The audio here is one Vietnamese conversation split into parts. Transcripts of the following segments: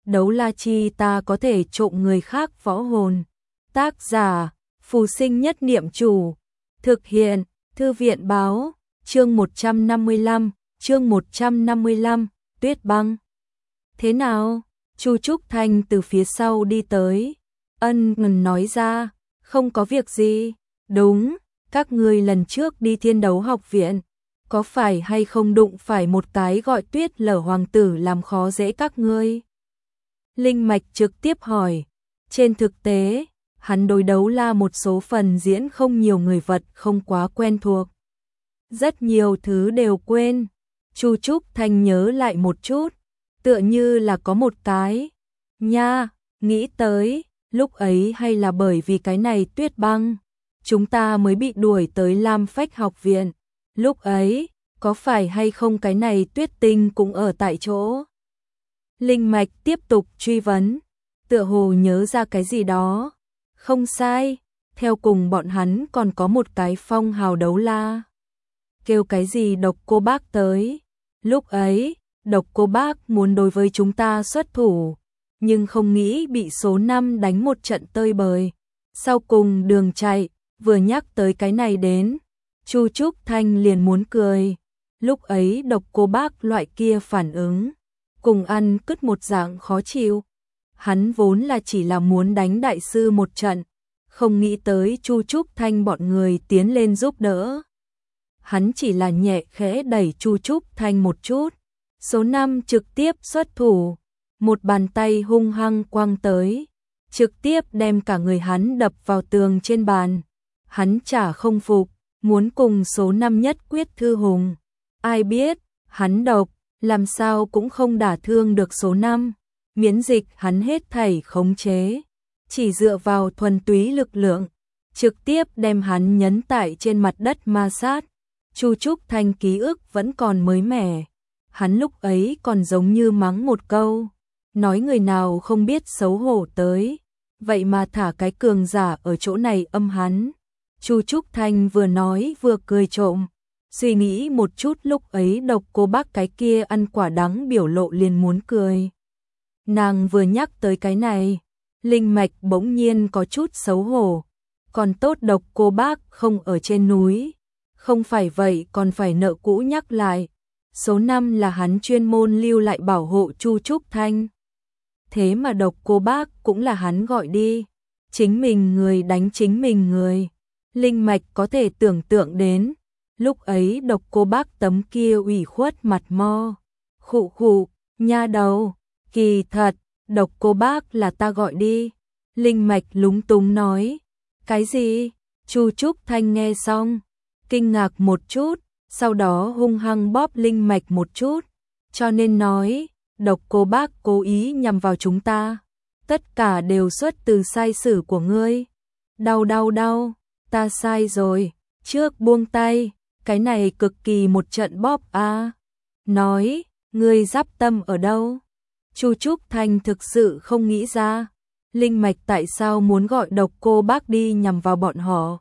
đấu la chi ta có thể trộm người khác võ hồn. Tác giả, Phù Sinh Nhất Niệm Chủ. Thực hiện, Thư viện báo, chương 155, Tuyết Băng. Thế nào? Chu Trúc Thanh từ phía sau đi tới. Ngần nói ra, không có việc gì. Đúng, các ngươi lần trước đi Thiên Đấu Học Viện, có phải hay không đụng phải một cái gọi Tuyết Lở hoàng tử làm khó dễ các ngươi? Linh Mạch trực tiếp hỏi. Trên thực tế, hắn đối đấu la một số phần diễn không nhiều, người vật không quá quen thuộc. Rất nhiều thứ đều quên. Chu Trúc Thanh nhớ lại một chút, tựa như là có một cái. Nha, nghĩ tới, lúc ấy hay là bởi vì cái này Tuyết Băng, chúng ta mới bị đuổi tới Lam Phách học viện. Lúc ấy, có phải hay không cái này Tuyết Tinh cũng ở tại chỗ? Linh Mạch tiếp tục truy vấn, tựa hồ nhớ ra cái gì đó. Không sai, theo cùng bọn hắn còn có một cái phong hào đấu la. Kêu cái gì Độc Cô Bác tới. Lúc ấy, Độc Cô Bác muốn đối với chúng ta xuất thủ, nhưng không nghĩ bị số 5 đánh một trận tơi bời. Sau cùng đường chạy, vừa nhắc tới cái này đến, Chu Trúc Thanh liền muốn cười. Lúc ấy Độc Cô Bác loại kia phản ứng, cùng ăn cứt một dạng khó chịu. Hắn vốn là chỉ là muốn đánh đại sư một trận, không nghĩ tới Chu Trúc Thanh bọn người tiến lên giúp đỡ. Hắn chỉ là nhẹ khẽ đẩy Chu Trúc Thanh một chút, số 5 trực tiếp xuất thủ, một bàn tay hung hăng quăng tới, trực tiếp đem cả người hắn đập vào tường trên bàn. Hắn chả không phục, muốn cùng số 5 nhất quyết thư hùng. Ai biết, hắn độc, làm sao cũng không đả thương được số 5. Miễn dịch hắn hết thảy khống chế, chỉ dựa vào thuần túy lực lượng, trực tiếp đem hắn nhấn tại trên mặt đất ma sát. Chu Trúc Thanh ký ức vẫn còn mới mẻ, hắn lúc ấy còn giống như mắng một câu, nói người nào không biết xấu hổ tới, vậy mà thả cái cường giả ở chỗ này âm hắn. Chu Trúc Thanh vừa nói vừa cười trộm, suy nghĩ một chút lúc ấy Độc Cô Bác cái kia ăn quả đắng biểu lộ liền muốn cười. Nàng vừa nhắc tới cái này, Linh Mạch bỗng nhiên có chút xấu hổ, còn tốt Độc Cô Bác không ở trên núi, không phải vậy còn phải nợ cũ nhắc lại. Số 5 là hắn chuyên môn lưu lại bảo hộ Chu Trúc Thanh. Thế mà Độc Cô Bác cũng là hắn gọi đi, chính mình người đánh chính mình người. Linh Mạch có thể tưởng tượng đến, lúc ấy Độc Cô Bác tấm kia ủy khuất mặt mo. Khụ khụ, nha đầu, kỳ thật, Độc Cô Bác là ta gọi đi. Linh Mạch lúng túng nói. Cái gì? Chu Trúc Thanh nghe xong, kinh ngạc một chút, sau đó hung hăng bóp Linh Mạch một chút. Cho nên nói, Độc Cô Bác cố ý nhằm vào chúng ta. Tất cả đều xuất từ sai sử của ngươi. Đau đau đau, ta sai rồi, trước buông tay, cái này cực kỳ một trận bóp a. Nói, ngươi giáp tâm ở đâu? Chu Trúc Thanh thực sự không nghĩ ra, Linh Mạch tại sao muốn gọi Độc Cô Bác đi nhằm vào bọn họ.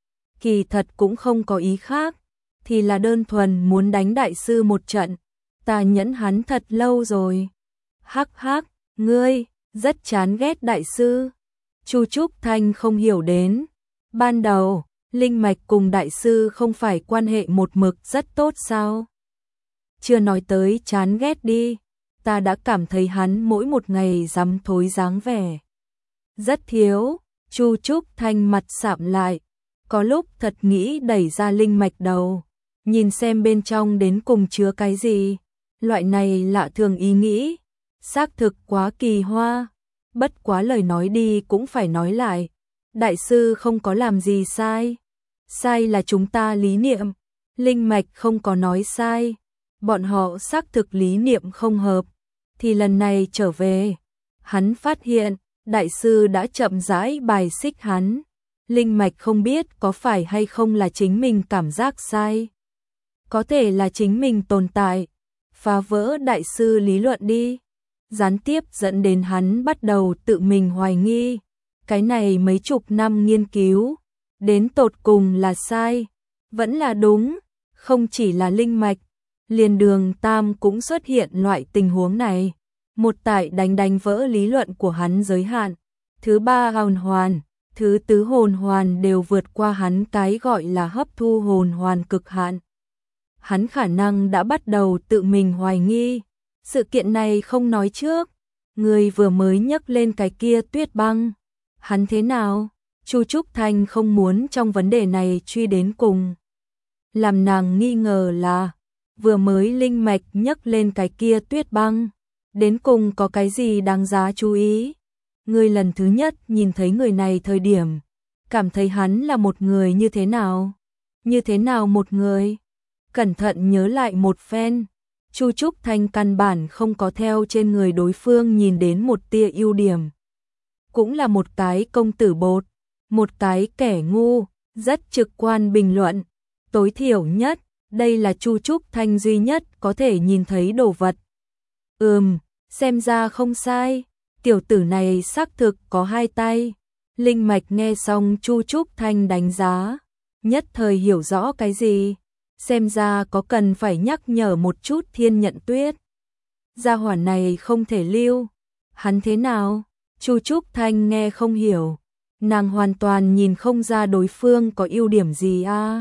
Kỳ thật cũng không có ý khác, thì là đơn thuần muốn đánh đại sư một trận. Ta nhẫn hắn thật lâu rồi. Hắc hắc, ngươi rất chán ghét đại sư. Chu Trúc Thanh không hiểu đến, ban đầu Linh Mạch cùng đại sư không phải quan hệ một mực rất tốt sao? Chưa nói tới chán ghét đi, ta đã cảm thấy hắn mỗi một ngày dám thối dáng vẻ rất thiếu. Chu Trúc Thanh mặt sạm lại, có lúc thật nghĩ đẩy ra Linh Mạch đầu, nhìn xem bên trong đến cùng chứa cái gì. Loại này lạ thường ý nghĩ, xác thực quá kỳ hoa. Bất quá lời nói đi cũng phải nói lại, đại sư không có làm gì sai, sai là chúng ta lý niệm. Linh Mạch không có nói sai, bọn họ xác thực lý niệm không hợp. Thì lần này trở về, hắn phát hiện đại sư đã chậm rãi bài xích hắn. Linh Mạch không biết có phải hay không là chính mình cảm giác sai, có thể là chính mình tồn tại phá vỡ đại sư lý luận đi, gián tiếp dẫn đến hắn bắt đầu tự mình hoài nghi, cái này mấy chục năm nghiên cứu, đến tột cùng là sai, vẫn là đúng. Không chỉ là Linh Mạch, liền Đường Tam cũng xuất hiện loại tình huống này. Một tại đánh vỡ lý luận của hắn giới hạn. Thứ ba hồn hoàn, thứ tứ hồn hoàn đều vượt qua hắn cái gọi là hấp thu hồn hoàn cực hạn. Hắn khả năng đã bắt đầu tự mình hoài nghi. Sự kiện này không nói trước. Người vừa mới nhấc lên cái kia Tuyết Băng. Hắn thế nào? Chu Trúc Thanh không muốn trong vấn đề này truy đến cùng. Làm nàng nghi ngờ là vừa mới linh mạch nhấc lên cái kia Tuyết Băng. Đến cùng có cái gì đáng giá chú ý? Người lần thứ nhất nhìn thấy người này thời điểm, cảm thấy hắn là một người như thế nào? Như thế nào một người? Cẩn thận nhớ lại một phen, Chu Trúc Thanh căn bản không có theo trên người đối phương nhìn đến một tia ưu điểm. Cũng là một cái công tử bột, một cái kẻ ngu, rất trực quan bình luận. Tối thiểu nhất, đây là Chu Trúc Thanh duy nhất có thể nhìn thấy đồ vật. Xem ra không sai, tiểu tử này xác thực có hai tay. Linh mạch nghe xong Chu Trúc Thanh đánh giá, nhất thời hiểu rõ cái gì. Xem ra có cần phải nhắc nhở một chút Thiên Nhận Tuyết. Gia hỏa này không thể lưu. Hắn thế nào? Chu Trúc Thanh nghe không hiểu. Nàng hoàn toàn nhìn không ra đối phương có ưu điểm gì a.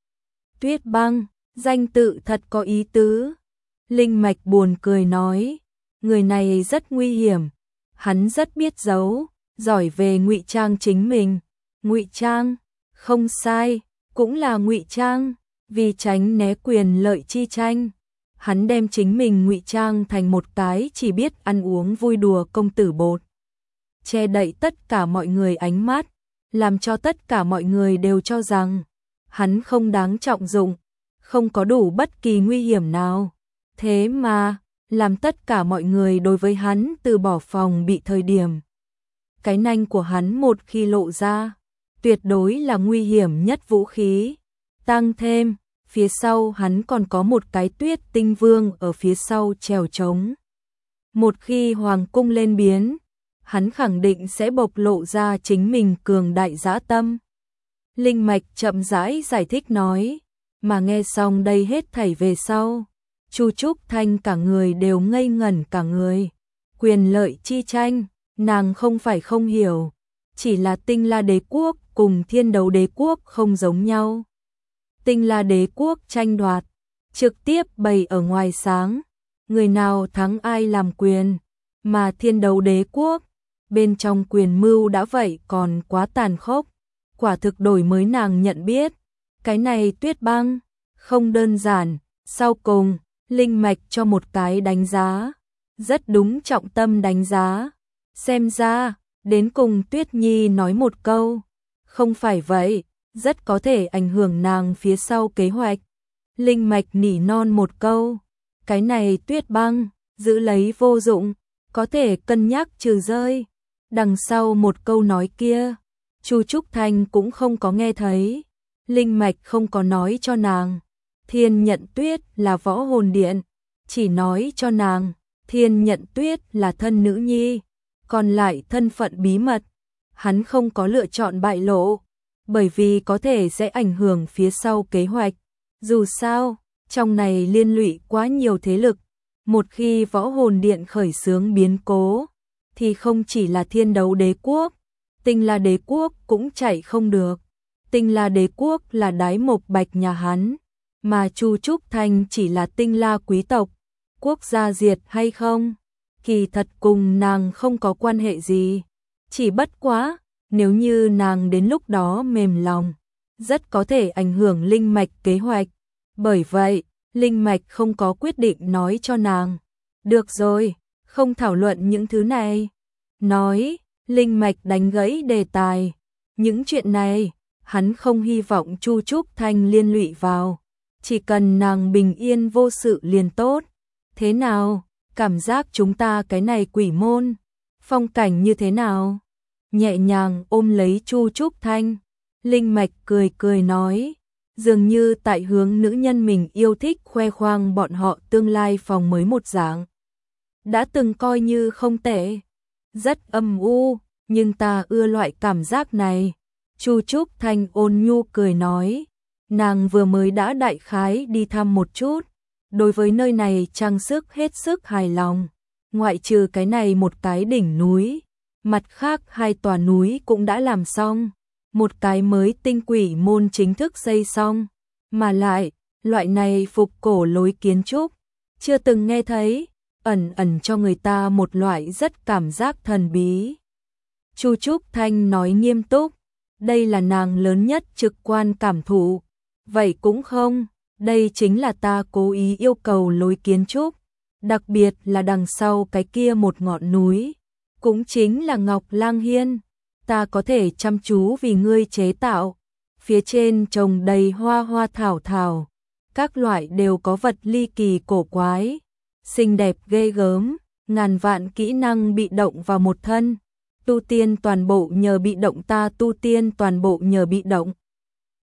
Tuyết Băng, danh tự thật có ý tứ. Linh mạch buồn cười nói, người này rất nguy hiểm. Hắn rất biết giấu, giỏi về ngụy trang chính mình. Ngụy trang? Không sai, cũng là ngụy trang. Vì tránh né quyền lợi chi tranh, hắn đem chính mình ngụy trang thành một cái chỉ biết ăn uống vui đùa công tử bột, che đậy tất cả mọi người ánh mắt, làm cho tất cả mọi người đều cho rằng hắn không đáng trọng dụng, không có đủ bất kỳ nguy hiểm nào. Thế mà, làm tất cả mọi người đối với hắn từ bỏ phòng bị thời điểm. Cái nanh của hắn một khi lộ ra, tuyệt đối là nguy hiểm nhất vũ khí. Tăng thêm, phía sau hắn còn có một cái Tuyết Tinh Vương ở phía sau trèo trống. Một khi hoàng cung lên biến, hắn khẳng định sẽ bộc lộ ra chính mình cường đại dã tâm. Linh mạch chậm rãi giải thích nói, mà nghe xong đây hết thảy về sau, Chu Trúc Thanh cả người đều ngây ngẩn cả người. Quyền lợi chi tranh, nàng không phải không hiểu, chỉ là Tinh La Đế quốc cùng Thiên Đấu Đế quốc không giống nhau. Tinh La Đế quốc tranh đoạt, trực tiếp bày ở ngoài sáng, người nào thắng ai làm quyền, mà Thiên Đấu Đế quốc, bên trong quyền mưu đã vậy còn quá tàn khốc, quả thực đổi mới nàng nhận biết, cái này Tuyết Băng, không đơn giản. Sau cùng, Linh mạch cho một cái đánh giá, rất đúng trọng tâm đánh giá, xem ra, đến cùng Tuyết Nhi nói một câu, không phải vậy, rất có thể ảnh hưởng nàng phía sau kế hoạch. Linh mạch nỉ non một câu, cái này Tuyết Băng, giữ lấy vô dụng, có thể cân nhắc trừ rơi. Đằng sau một câu nói kia, Chu Trúc Thanh cũng không có nghe thấy. Linh mạch không có nói cho nàng, Thiên Nhận Tuyết là võ hồn điện, chỉ nói cho nàng, Thiên Nhận Tuyết là thân nữ nhi, còn lại thân phận bí mật, hắn không có lựa chọn bại lộ. Bởi vì có thể sẽ ảnh hưởng phía sau kế hoạch. Dù sao, trong này liên lụy quá nhiều thế lực. Một khi võ hồn điện khởi xướng biến cố, thì không chỉ là Thiên Đấu Đế quốc, Tinh La Đế quốc cũng chạy không được. Tinh La Đế quốc là đái mộc bạch nhà hắn, mà Chu Trúc Thanh chỉ là Tinh La quý tộc. Quốc gia diệt hay không? Kỳ thật cùng nàng không có quan hệ gì. Chỉ bất quá, nếu như nàng đến lúc đó mềm lòng, rất có thể ảnh hưởng linh mạch kế hoạch. Bởi vậy, linh mạch không có quyết định nói cho nàng. Được rồi, không thảo luận những thứ này. Nói, linh mạch đánh gãy đề tài. Những chuyện này, hắn không hy vọng Chu Trúc Thanh liên lụy vào. Chỉ cần nàng bình yên vô sự liền tốt. Thế nào, cảm giác chúng ta cái này quỷ môn, phong cảnh như thế nào? Nhẹ nhàng ôm lấy Chu Trúc Thanh, linh mạch cười cười nói, dường như tại hướng nữ nhân mình yêu thích khoe khoang bọn họ tương lai phòng mới một dạng. Đã từng coi như không tệ, rất âm u, nhưng ta ưa loại cảm giác này. Chu Trúc Thanh ôn nhu cười nói, nàng vừa mới đã đại khái đi thăm một chút, đối với nơi này trang sức hết sức hài lòng. ngoại trừ cái này một cái đỉnh núi, mặt khác hai tòa núi cũng đã làm xong, một cái mới tinh quỷ môn chính thức xây xong, mà lại, loại này phục cổ lối kiến trúc, chưa từng nghe thấy, ẩn ẩn cho người ta một loại rất cảm giác thần bí. Chu Trúc Thanh nói nghiêm túc, đây là nàng lớn nhất trực quan cảm thụ, vậy cũng không, đây chính là ta cố ý yêu cầu lối kiến trúc, đặc biệt là đằng sau cái kia một ngọn núi, cũng chính là Ngọc Lang Hiên, ta có thể chăm chú vì ngươi chế tạo, phía trên trồng đầy hoa hoa thảo thảo, các loại đều có vật ly kỳ cổ quái, xinh đẹp ghê gớm, ngàn vạn kỹ năng bị động vào một thân, tu tiên toàn bộ nhờ bị động ta tu tiên toàn bộ nhờ bị động.